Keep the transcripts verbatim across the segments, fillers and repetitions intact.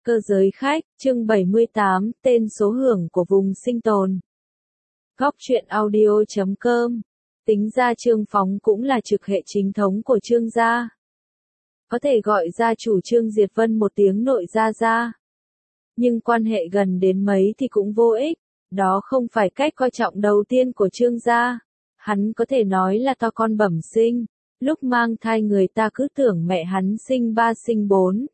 Cơ giới khách, chương bảy mươi tám, tên số hưởng của vùng sinh tồn. Góc truyện audio chấm com. Tính ra Trương Phóng cũng là trực hệ chính thống của Trương gia. Có thể gọi gia chủ Trương Diệt Vân một tiếng nội gia gia. Nhưng quan hệ gần đến mấy thì cũng vô ích. Đó không phải cách coi trọng đầu tiên của Trương gia. Hắn có thể nói là to con bẩm sinh. Lúc mang thai người ta cứ tưởng mẹ hắn sinh ba sinh bốn.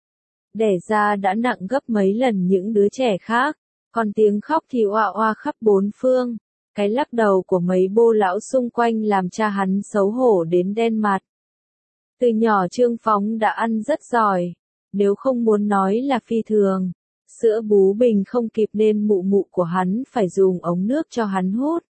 Đẻ ra đã nặng gấp mấy lần những đứa trẻ khác, còn tiếng khóc thì oa oa khắp bốn phương. Cái lắc đầu của mấy bô lão xung quanh làm cha hắn xấu hổ đến đen mặt. Từ nhỏ Trương Phóng đã ăn rất giỏi, nếu không muốn nói là phi thường. Sữa bú bình không kịp nên mụ mụ của hắn phải dùng ống nước cho hắn hút.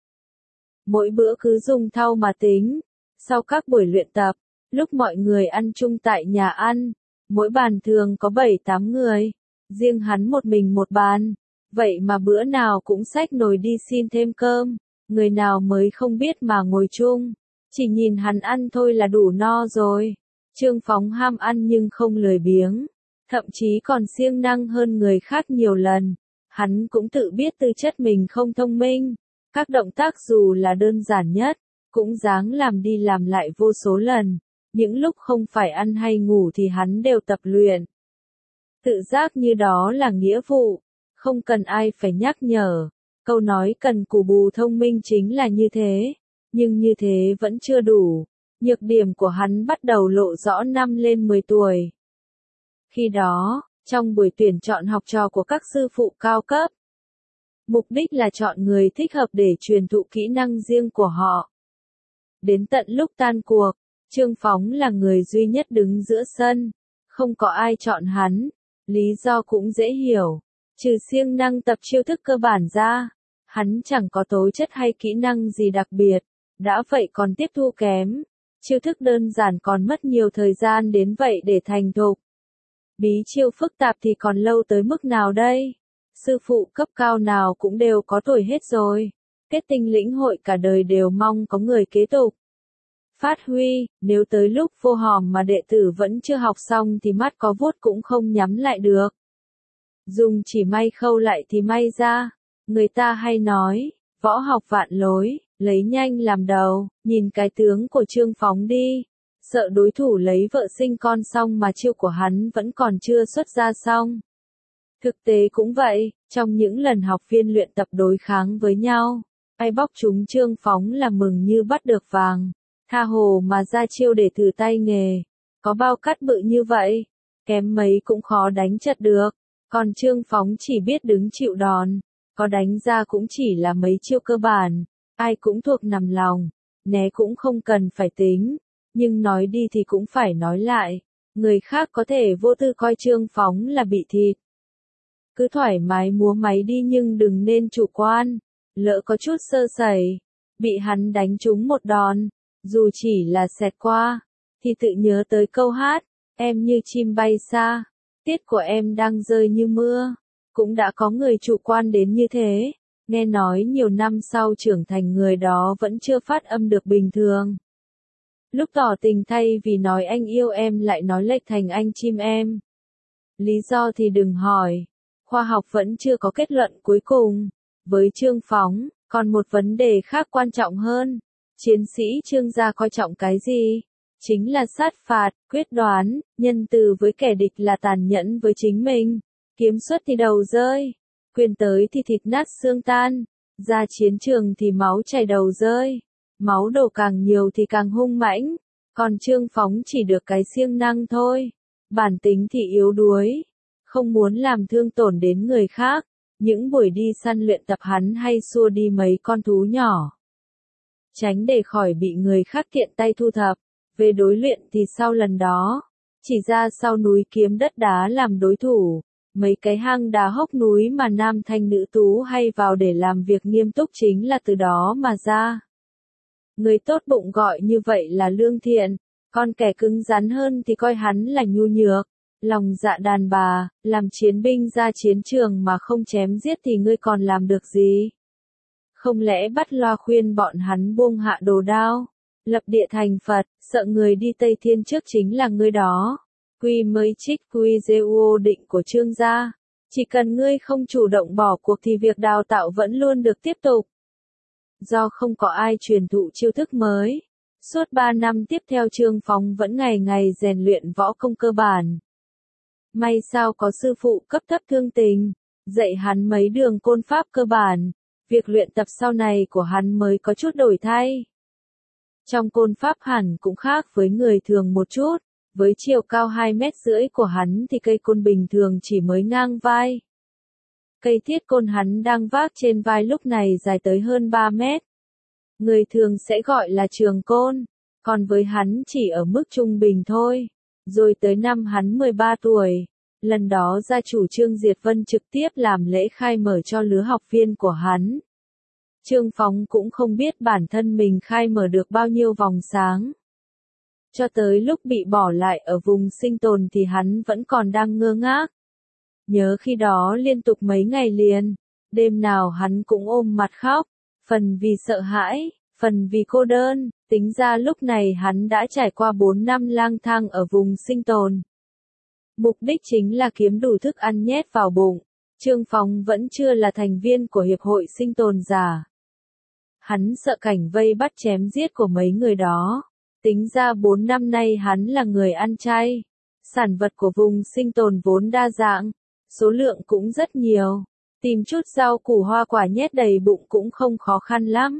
Mỗi bữa cứ dùng thau mà tính. Sau các buổi luyện tập, lúc mọi người ăn chung tại nhà ăn, mỗi bàn thường có bảy tám người, riêng hắn một mình một bàn, vậy mà bữa nào cũng xách nồi đi xin thêm cơm, người nào mới không biết mà ngồi chung, chỉ nhìn hắn ăn thôi là đủ no rồi. Trương Phóng ham ăn nhưng không lười biếng, thậm chí còn siêng năng hơn người khác nhiều lần, hắn cũng tự biết tư chất mình không thông minh, các động tác dù là đơn giản nhất, cũng dáng làm đi làm lại vô số lần. Những lúc không phải ăn hay ngủ thì hắn đều tập luyện. Tự giác như đó là nghĩa vụ, không cần ai phải nhắc nhở. Câu nói cần cù bù thông minh chính là như thế, nhưng như thế vẫn chưa đủ. Nhược điểm của hắn bắt đầu lộ rõ năm lên mười tuổi. Khi đó, trong buổi tuyển chọn học trò của các sư phụ cao cấp, mục đích là chọn người thích hợp để truyền thụ kỹ năng riêng của họ. Đến tận lúc tan cuộc, Trương Phóng là người duy nhất đứng giữa sân, không có ai chọn hắn, lý do cũng dễ hiểu, trừ siêng năng tập chiêu thức cơ bản ra, hắn chẳng có tố chất hay kỹ năng gì đặc biệt, đã vậy còn tiếp thu kém, chiêu thức đơn giản còn mất nhiều thời gian đến vậy để thành thục. Bí chiêu phức tạp thì còn lâu tới mức nào đây? Sư phụ cấp cao nào cũng đều có tuổi hết rồi, kết tinh lĩnh hội cả đời đều mong có người kế tục. Phát huy, nếu tới lúc vô hòm mà đệ tử vẫn chưa học xong thì mắt có vuốt cũng không nhắm lại được. Dùng chỉ may khâu lại thì may ra, người ta hay nói, võ học vạn lối, lấy nhanh làm đầu, nhìn cái tướng của Trương Phóng đi, sợ đối thủ lấy vợ sinh con xong mà chiêu của hắn vẫn còn chưa xuất ra xong. Thực tế cũng vậy, trong những lần học viên luyện tập đối kháng với nhau, ai bóc chúng Trương Phóng là mừng như bắt được vàng. Tha hồ mà ra chiêu để thử tay nghề, có bao cát bự như vậy, kém mấy cũng khó đánh chật được, còn Trương Phóng chỉ biết đứng chịu đòn, có đánh ra cũng chỉ là mấy chiêu cơ bản, ai cũng thuộc nằm lòng, né cũng không cần phải tính, nhưng nói đi thì cũng phải nói lại, người khác có thể vô tư coi Trương Phóng là bị thịt. Cứ thoải mái múa máy đi nhưng đừng nên chủ quan, lỡ có chút sơ sẩy, bị hắn đánh trúng một đòn. Dù chỉ là xẹt qua, thì tự nhớ tới câu hát, em như chim bay xa, tiết của em đang rơi như mưa. Cũng đã có người chủ quan đến như thế, nghe nói nhiều năm sau trưởng thành người đó vẫn chưa phát âm được bình thường. Lúc tỏ tình thay vì nói anh yêu em lại nói lệch thành anh chim em. Lý do thì đừng hỏi, khoa học vẫn chưa có kết luận cuối cùng. Với Trương Phóng, còn một vấn đề khác quan trọng hơn. Chiến sĩ Trương gia coi trọng cái gì? Chính là sát phạt, quyết đoán, nhân từ với kẻ địch là tàn nhẫn với chính mình. Kiếm xuất thì đầu rơi, quyền tới thì thịt nát xương tan, ra chiến trường thì máu chảy đầu rơi. Máu đổ càng nhiều thì càng hung mãnh, còn Trương Phóng chỉ được cái siêng năng thôi. Bản tính thì yếu đuối, không muốn làm thương tổn đến người khác. Những buổi đi săn luyện tập hắn hay xua đi mấy con thú nhỏ, tránh để khỏi bị người khác tiện tay thu thập. Về đối luyện thì sau lần đó, chỉ ra sau núi kiếm đất đá làm đối thủ, mấy cái hang đá hốc núi mà nam thanh nữ tú hay vào để làm việc nghiêm túc chính là từ đó mà ra. Người tốt bụng gọi như vậy là lương thiện, còn kẻ cứng rắn hơn thì coi hắn là nhu nhược, lòng dạ đàn bà, làm chiến binh ra chiến trường mà không chém giết thì ngươi còn làm được gì? Không lẽ bắt loa khuyên bọn hắn buông hạ đồ đao, lập địa thành Phật, sợ người đi Tây Thiên trước chính là ngươi đó. Quy mới trích quy giê u định của Trương gia. Chỉ cần ngươi không chủ động bỏ cuộc thì việc đào tạo vẫn luôn được tiếp tục. Do không có ai truyền thụ chiêu thức mới, suốt ba năm tiếp theo Trương Phóng vẫn ngày ngày rèn luyện võ công cơ bản. May sao có sư phụ cấp thấp Thương Tình, dạy hắn mấy đường côn pháp cơ bản, việc luyện tập sau này của hắn mới có chút đổi thay. Trong côn pháp hẳn cũng khác với người thường một chút, với chiều cao hai mét rưỡi của hắn thì cây côn bình thường chỉ mới ngang vai. Cây thiết côn hắn đang vác trên vai lúc này dài tới hơn ba mét. Người thường sẽ gọi là trường côn, còn với hắn chỉ ở mức trung bình thôi. Rồi tới năm hắn mười ba tuổi, lần đó gia chủ Trương Diệt Vân trực tiếp làm lễ khai mở cho lứa học viên của hắn. Trương Phóng cũng không biết bản thân mình khai mở được bao nhiêu vòng sáng. Cho tới lúc bị bỏ lại ở vùng sinh tồn thì hắn vẫn còn đang ngơ ngác. Nhớ khi đó liên tục mấy ngày liền, đêm nào hắn cũng ôm mặt khóc, phần vì sợ hãi, phần vì cô đơn, tính ra lúc này hắn đã trải qua bốn năm lang thang ở vùng sinh tồn. Mục đích chính là kiếm đủ thức ăn nhét vào bụng. Trương Phóng vẫn chưa là thành viên của Hiệp hội Sinh tồn giả. Hắn sợ cảnh vây bắt chém giết của mấy người đó. Tính ra bốn năm nay hắn là người ăn chay. Sản vật của vùng sinh tồn vốn đa dạng, số lượng cũng rất nhiều. Tìm chút rau củ hoa quả nhét đầy bụng cũng không khó khăn lắm.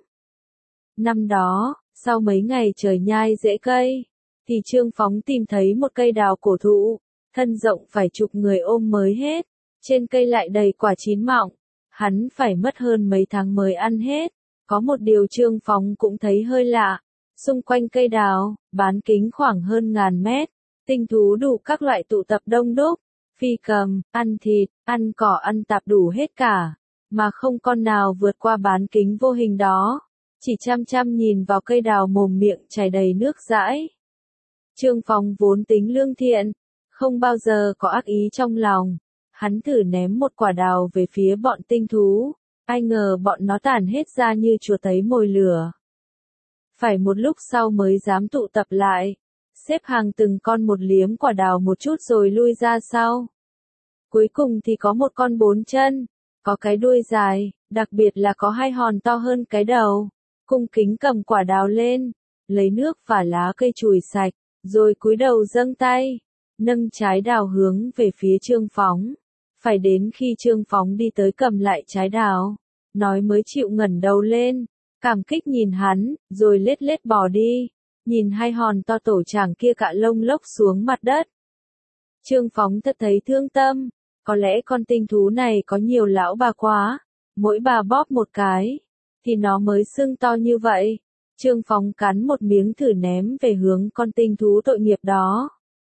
Năm đó, sau mấy ngày trời nhai rễ cây, thì Trương Phóng tìm thấy một cây đào cổ thụ, thân rộng phải chục người ôm mới hết, trên cây lại đầy quả chín mọng, hắn phải mất hơn mấy tháng mới ăn hết. Có một điều Trương Phóng cũng thấy hơi lạ, xung quanh cây đào, bán kính khoảng hơn ngàn mét, tinh thú đủ các loại tụ tập đông đúc, phi cầm, ăn thịt, ăn cỏ ăn tạp đủ hết cả, mà không con nào vượt qua bán kính vô hình đó, chỉ chăm chăm nhìn vào cây đào mồm miệng chảy đầy nước dãi. Trương Phóng vốn tính lương thiện, không bao giờ có ác ý trong lòng, hắn thử ném một quả đào về phía bọn tinh thú, ai ngờ bọn nó tản hết ra như chuột thấy mồi lửa. Phải một lúc sau mới dám tụ tập lại, xếp hàng từng con một liếm quả đào một chút rồi lui ra sau. Cuối cùng thì có một con bốn chân, có cái đuôi dài, đặc biệt là có hai hòn to hơn cái đầu, cung kính cầm quả đào lên, lấy nước và lá cây chùi sạch, rồi cúi đầu dâng tay, nâng trái đào hướng về phía Trương Phóng. Phải đến khi Trương Phóng đi tới cầm lại trái đào, nói mới chịu ngẩng đầu lên, cảm kích nhìn hắn, rồi lết lết bỏ đi, nhìn hai hòn to tổ chảng kia cạ lông lốc xuống mặt đất. Trương Phóng thật thấy thương tâm, có lẽ con tinh thú này có nhiều lão bà quá, mỗi bà bóp một cái, thì nó mới sưng to như vậy. Trương Phóng cắn một miếng thử ném về hướng con tinh thú tội nghiệp đó.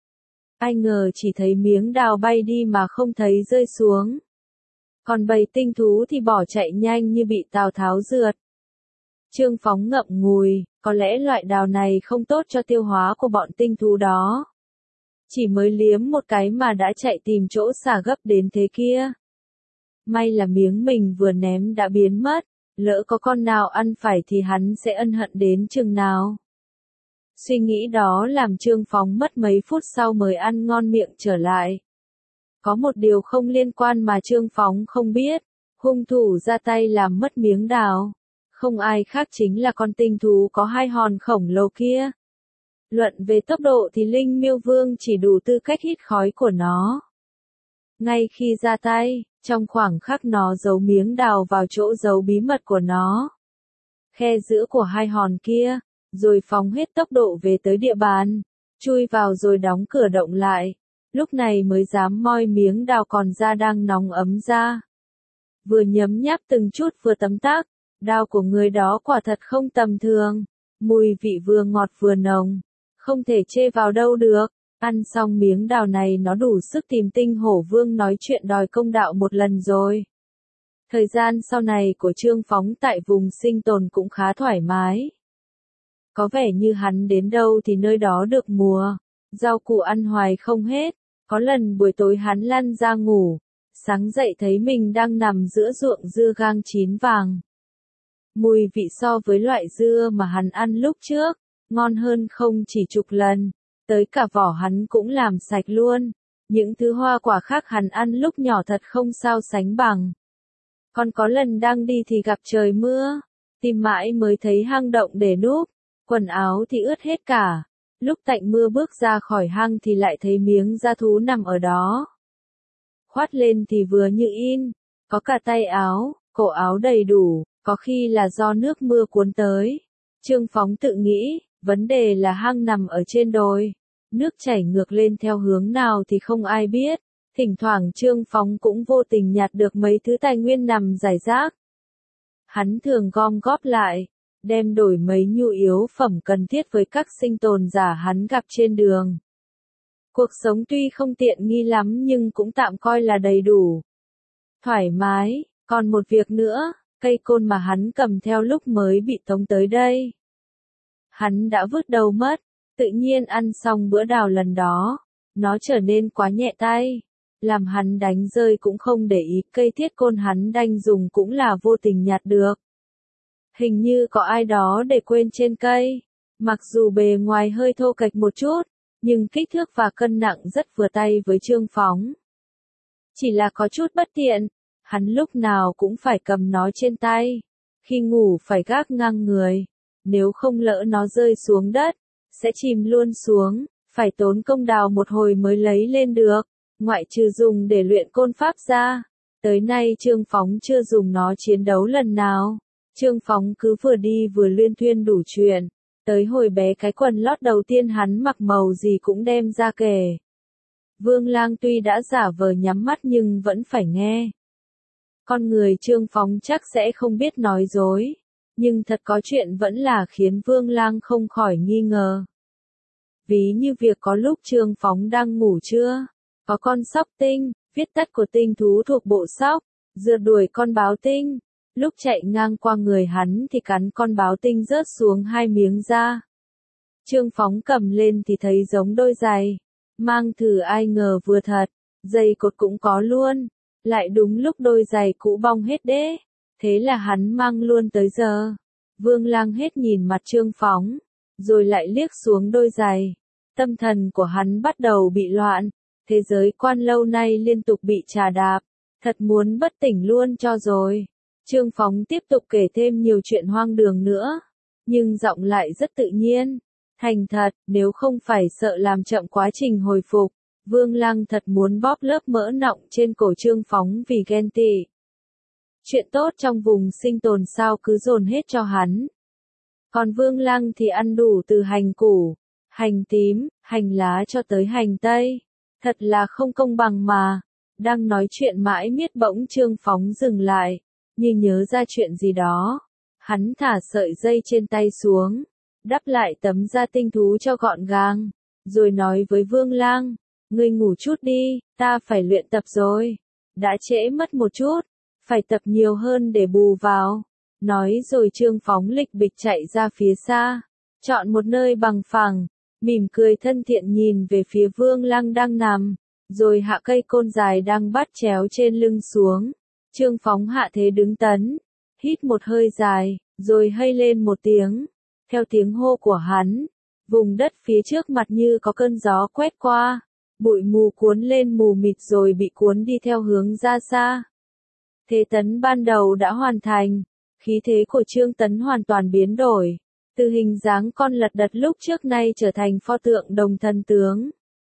Ai ngờ chỉ thấy miếng đào bay đi mà không thấy rơi xuống. Còn bầy tinh thú thì bỏ chạy nhanh như bị Tào Tháo rượt. Trương Phóng ngậm ngùi, có lẽ loại đào này không tốt cho tiêu hóa của bọn tinh thú đó. Chỉ mới liếm một cái mà đã chạy tìm chỗ xả gấp đến thế kia. May là miếng mình vừa ném đã biến mất, lỡ có con nào ăn phải thì hắn sẽ ân hận đến chừng nào. Suy nghĩ đó làm Trương Phóng mất mấy phút sau mới ăn ngon miệng trở lại. Có một điều không liên quan mà Trương Phóng không biết, hung thủ ra tay làm mất miếng đào. Không ai khác chính là con tinh thú có hai hòn khổng lồ kia. Luận về tốc độ thì Linh Miêu Vương chỉ đủ tư cách hít khói của nó. Ngay khi ra tay, trong khoảng khắc nó giấu miếng đào vào chỗ giấu bí mật của nó. Khe giữa của hai hòn kia, rồi phóng hết tốc độ về tới địa bàn, chui vào rồi đóng cửa động lại, lúc này mới dám moi miếng đào còn da đang nóng ấm ra. Vừa nhấm nháp từng chút vừa tấm tắc, đào của người đó quả thật không tầm thường, mùi vị vừa ngọt vừa nồng, không thể chê vào đâu được. Ăn xong miếng đào này nó đủ sức tìm Tinh Hổ Vương nói chuyện đòi công đạo một lần rồi. Thời gian sau này của Trương Phóng tại vùng sinh tồn cũng khá thoải mái. Có vẻ như hắn đến đâu thì nơi đó được mùa, rau củ ăn hoài không hết, có lần buổi tối hắn lăn ra ngủ, sáng dậy thấy mình đang nằm giữa ruộng dưa gang chín vàng. Mùi vị so với loại dưa mà hắn ăn lúc trước, ngon hơn không chỉ chục lần, tới cả vỏ hắn cũng làm sạch luôn. Những thứ hoa quả khác hắn ăn lúc nhỏ thật không sao sánh bằng. Còn có lần đang đi thì gặp trời mưa, tìm mãi mới thấy hang động để núp, quần áo thì ướt hết cả. Lúc tạnh mưa bước ra khỏi hang thì lại thấy miếng da thú nằm ở đó. Khoát lên thì vừa như in, có cả tay áo, cổ áo đầy đủ, có khi là do nước mưa cuốn tới. Trương Phóng tự nghĩ, vấn đề là hang nằm ở trên đồi, nước chảy ngược lên theo hướng nào thì không ai biết. Thỉnh thoảng Trương Phóng cũng vô tình nhặt được mấy thứ tài nguyên nằm rải rác. Hắn thường gom góp lại, đem đổi mấy nhu yếu phẩm cần thiết với các sinh tồn giả hắn gặp trên đường. Cuộc sống tuy không tiện nghi lắm nhưng cũng tạm coi là đầy đủ. Thoải mái, còn một việc nữa, cây côn mà hắn cầm theo lúc mới bị tống tới đây. Hắn đã vứt đâu mất, tự nhiên ăn xong bữa đào lần đó, nó trở nên quá nhẹ tay, làm hắn đánh rơi cũng không để ý, cây thiết côn hắn đành dùng cũng là vô tình nhặt được. Hình như có ai đó để quên trên cây, mặc dù bề ngoài hơi thô kệch một chút, nhưng kích thước và cân nặng rất vừa tay với Trương Phóng. Chỉ là có chút bất tiện, hắn lúc nào cũng phải cầm nó trên tay, khi ngủ phải gác ngang người, nếu không lỡ nó rơi xuống đất, sẽ chìm luôn xuống, phải tốn công đào một hồi mới lấy lên được, ngoại trừ dùng để luyện côn pháp ra. Tới nay Trương Phóng chưa dùng nó chiến đấu lần nào. Trương Phóng cứ vừa đi vừa luyên thuyên đủ chuyện, tới hồi bé cái quần lót đầu tiên hắn mặc màu gì cũng đem ra kể. Vương Lang tuy đã giả vờ nhắm mắt nhưng vẫn phải nghe. Con người Trương Phóng chắc sẽ không biết nói dối, nhưng thật có chuyện vẫn là khiến Vương Lang không khỏi nghi ngờ. Ví như việc có lúc Trương Phóng đang ngủ trưa, có con sóc tinh, viết tắt của tinh thú thuộc bộ sóc, rượt đuổi con báo tinh. Lúc chạy ngang qua người hắn thì cắn con báo tinh rớt xuống hai miếng da. Trương Phóng cầm lên thì thấy giống đôi giày. Mang thử ai ngờ vừa thật, giày cột cũng có luôn. Lại đúng lúc đôi giày cũ bong hết đế. Thế là hắn mang luôn tới giờ. Vương Lang hết nhìn mặt Trương Phóng, rồi lại liếc xuống đôi giày. Tâm thần của hắn bắt đầu bị loạn. Thế giới quan lâu nay liên tục bị trà đạp. Thật muốn bất tỉnh luôn cho rồi. Trương Phóng tiếp tục kể thêm nhiều chuyện hoang đường nữa, nhưng giọng lại rất tự nhiên. Thành thật, nếu không phải sợ làm chậm quá trình hồi phục, Vương Lang thật muốn bóp lớp mỡ nọng trên cổ Trương Phóng vì ghen tị. Chuyện tốt trong vùng sinh tồn sao cứ dồn hết cho hắn. Còn Vương Lang thì ăn đủ từ hành củ, hành tím, hành lá cho tới hành tây. Thật là không công bằng mà. Đang nói chuyện mãi miết bỗng Trương Phóng dừng lại. Như nhớ ra chuyện gì đó, hắn thả sợi dây trên tay xuống, đắp lại tấm da tinh thú cho gọn gàng, rồi nói với Vương Lang, ngươi ngủ chút đi, ta phải luyện tập rồi, đã trễ mất một chút, phải tập nhiều hơn để bù vào. Nói rồi Trương Phóng lịch bịch chạy ra phía xa, chọn một nơi bằng phẳng, mỉm cười thân thiện nhìn về phía Vương Lang đang nằm, rồi hạ cây côn dài đang bắt chéo trên lưng xuống. Trương Phóng hạ thế đứng tấn, hít một hơi dài, rồi hây lên một tiếng. Theo tiếng hô của hắn, vùng đất phía trước mặt như có cơn gió quét qua, bụi mù cuốn lên mù mịt rồi bị cuốn đi theo hướng ra xa. Thế tấn ban đầu đã hoàn thành, khí thế của Trương Tấn hoàn toàn biến đổi, từ hình dáng con lật đật lúc trước nay trở thành pho tượng đồng thần tướng.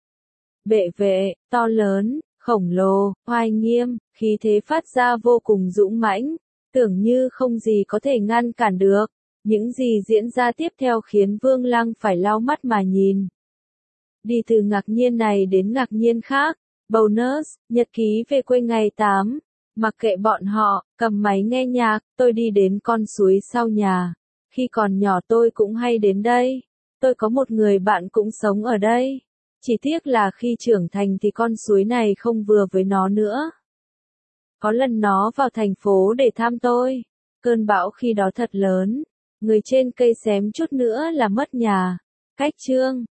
Bệ vệ, to lớn, khổng lồ, oai nghiêm, khí thế phát ra vô cùng dũng mãnh, tưởng như không gì có thể ngăn cản được. Những gì diễn ra tiếp theo khiến Vương Lang phải lau mắt mà nhìn. Đi từ ngạc nhiên này đến ngạc nhiên khác, bonus, nhật ký về quê ngày tám, mặc kệ bọn họ, cầm máy nghe nhạc, tôi đi đến con suối sau nhà. Khi còn nhỏ tôi cũng hay đến đây, tôi có một người bạn cũng sống ở đây. Chỉ tiếc là khi trưởng thành thì con suối này không vừa với nó nữa. Có lần nó vào thành phố để thăm tôi. Cơn bão khi đó thật lớn. Người trên cây xém chút nữa là mất nhà. Cách chương